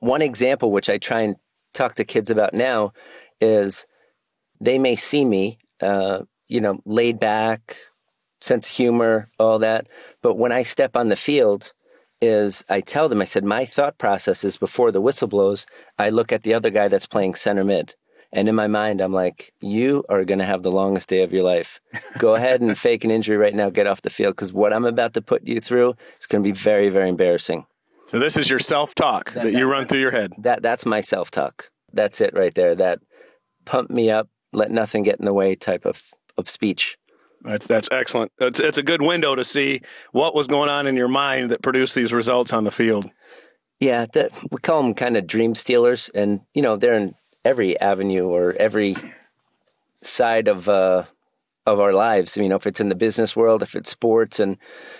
one example, which I try and talk to kids about now, is they may see me, laid back, sense of humor, all that. But when I step on the field, I tell them, I said, my thought process is before the whistle blows, I look at the other guy that's playing center mid. And in my mind, I'm like, you are going to have the longest day of your life. Go ahead and fake an injury right now, get off the field, because what I'm about to put you through is going to be very, very embarrassing. So this is your self-talk that you run through your head. That's my self-talk. That's it right there. That pump me up, let nothing get in the way type of speech. That's excellent. It's a good window to see what was going on in your mind that produced these results on the field. Yeah, we call them kind of dream stealers, and they're in every avenue or every side of our lives. If it's in the business world, if it's sports, and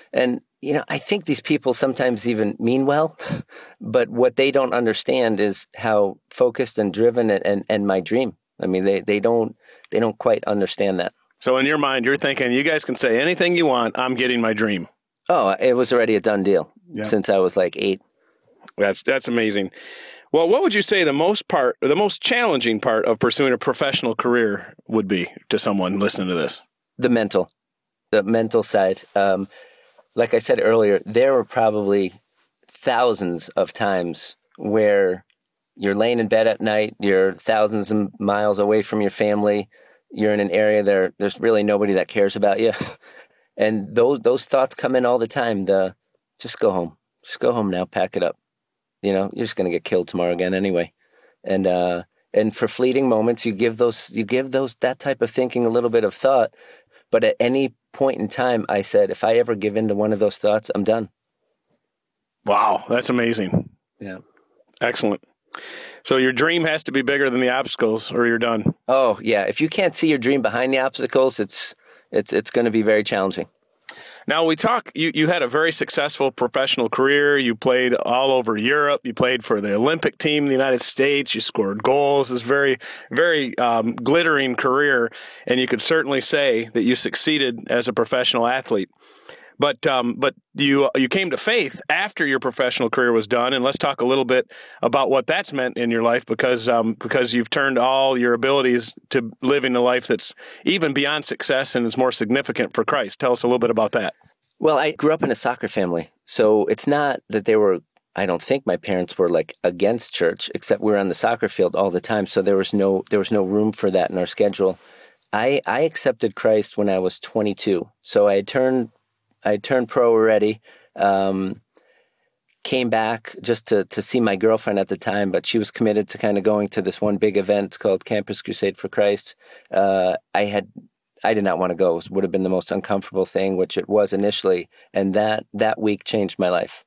I think these people sometimes even mean well, but what they don't understand is how focused and driven and my dream. They don't quite understand that. So in your mind, you're thinking, you guys can say anything you want. I'm getting my dream. Oh, it was already a done deal since I was like 8. That's amazing. Well, what would you say the most challenging part of pursuing a professional career would be to someone listening to this? The mental side. Like I said earlier, there were probably thousands of times where you're laying in bed at night, you're thousands of miles away from your family, you're in an area there's really nobody that cares about you. And those thoughts come in all the time. Just go home. Just go home now, pack it up. You're just going to get killed tomorrow again anyway. And for fleeting moments, you give that type of thinking a little bit of thought. But at any point in time, I said, if I ever give in to one of those thoughts, I'm done. Wow, that's amazing. Yeah. Excellent. So your dream has to be bigger than the obstacles or you're done. Oh, yeah. If you can't see your dream behind the obstacles, it's going to be very challenging. Now you had a very successful professional career. You played all over Europe. You played for the Olympic team in the United States. You scored goals. It's very, very glittering career. And you could certainly say that you succeeded as a professional athlete. But you came to faith after your professional career was done, and let's talk a little bit about what that's meant in your life because you've turned all your abilities to living a life that's even beyond success and is more significant for Christ. Tell us a little bit about that. Well, I grew up in a soccer family, so it's not that I don't think my parents were like against church, except we were on the soccer field all the time, so there was no room for that in our schedule. I accepted Christ when I was 22, so I turned pro already, came back just to see my girlfriend at the time, but she was committed to kind of going to this one big event called Campus Crusade for Christ. I did not want to go. It would have been the most uncomfortable thing, which it was initially. And that week changed my life.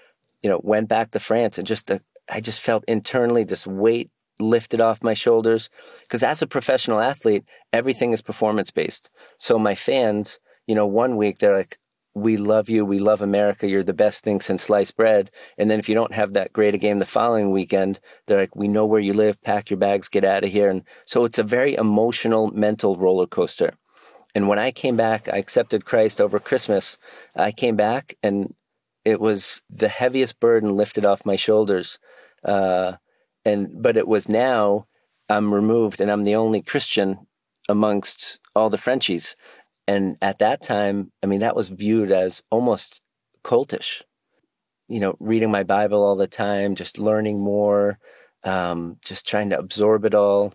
Went back to France and I just felt internally this weight lifted off my shoulders. Because as a professional athlete, everything is performance-based. So my fans, one week they're like, we love you. We love America. You're the best thing since sliced bread. And then if you don't have that great a game the following weekend, they're like, we know where you live. Pack your bags, get out of here. And so it's a very emotional, mental roller coaster. And when I came back, I accepted Christ over Christmas. I came back and it was the heaviest burden lifted off my shoulders. But it was now I'm removed and I'm the only Christian amongst all the Frenchies. And at that time, that was viewed as almost cultish. Reading my Bible all the time, just learning more, just trying to absorb it all.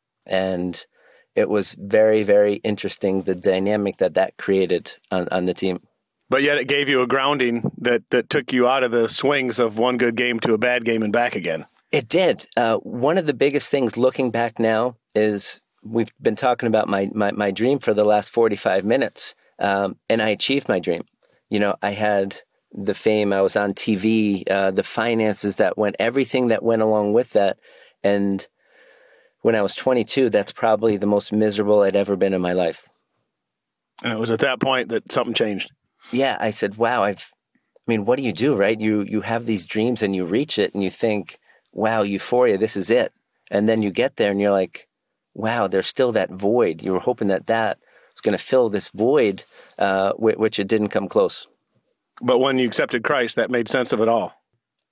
And it was very, very interesting, the dynamic that created on the team. But yet it gave you a grounding that took you out of the swings of one good game to a bad game and back again. It did. One of the biggest things looking back now is we've been talking about my dream for the last 45 minutes, and I achieved my dream. I had the fame, I was on TV, the finances everything that went along with that. And when I was 22, that's probably the most miserable I'd ever been in my life. And it was at that point that something changed. Yeah, I said, wow, what do you do, right? You have these dreams and you reach it and you think, wow, euphoria, this is it. And then you get there and you're like, wow, there's still that void. You were hoping that was going to fill this void, which it didn't come close. But when you accepted Christ, that made sense of it all.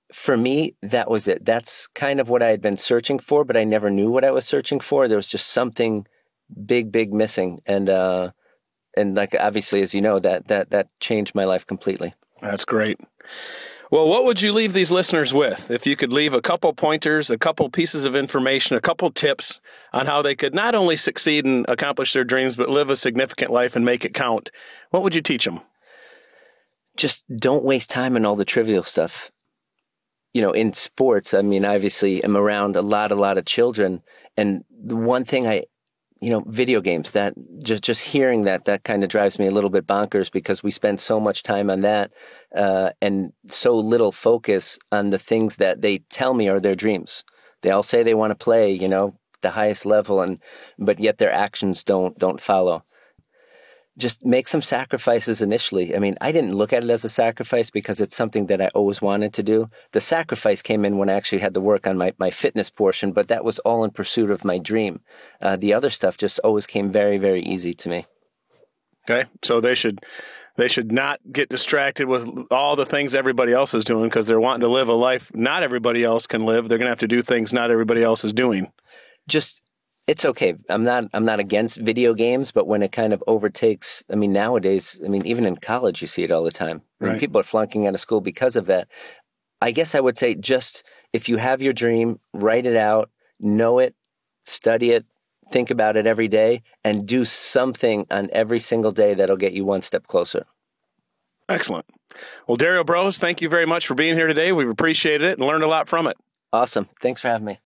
For me, that was it. That's kind of what I had been searching for, but I never knew what I was searching for. There was just something big missing. And like, obviously, as you know, that changed my life completely. That's great. Well, what would you leave these listeners with? If you could leave a couple pointers, a couple pieces of information, a couple tips on how they could not only succeed and accomplish their dreams, but live a significant life and make it count, what would you teach them? Just don't waste time on all the trivial stuff. In sports, I mean, obviously I'm around a lot of children. And the one thing video games, that just hearing that kind of drives me a little bit bonkers, because we spend so much time on that and so little focus on the things that they tell me are their dreams. They all say they want to play, the highest level, but yet their actions don't follow. Just make some sacrifices initially. I mean, I didn't look at it as a sacrifice because it's something that I always wanted to do. The sacrifice came in when I actually had to work on my fitness portion, but that was all in pursuit of my dream. The other stuff just always came very, very easy to me. Okay, so they should not get distracted with all the things everybody else is doing, because they're wanting to live a life not everybody else can live. They're going to have to do things not everybody else is doing. It's okay. I'm not against video games, but when it kind of overtakes, I mean, nowadays, even in college, you see it all the time. Right. People are flunking out of school because of that. I guess I would say, just if you have your dream, write it out, know it, study it, think about it every day, and do something on every single day that'll get you one step closer. Excellent. Well, Dario Brose, thank you very much for being here today. We've appreciated it and learned a lot from it. Awesome. Thanks for having me.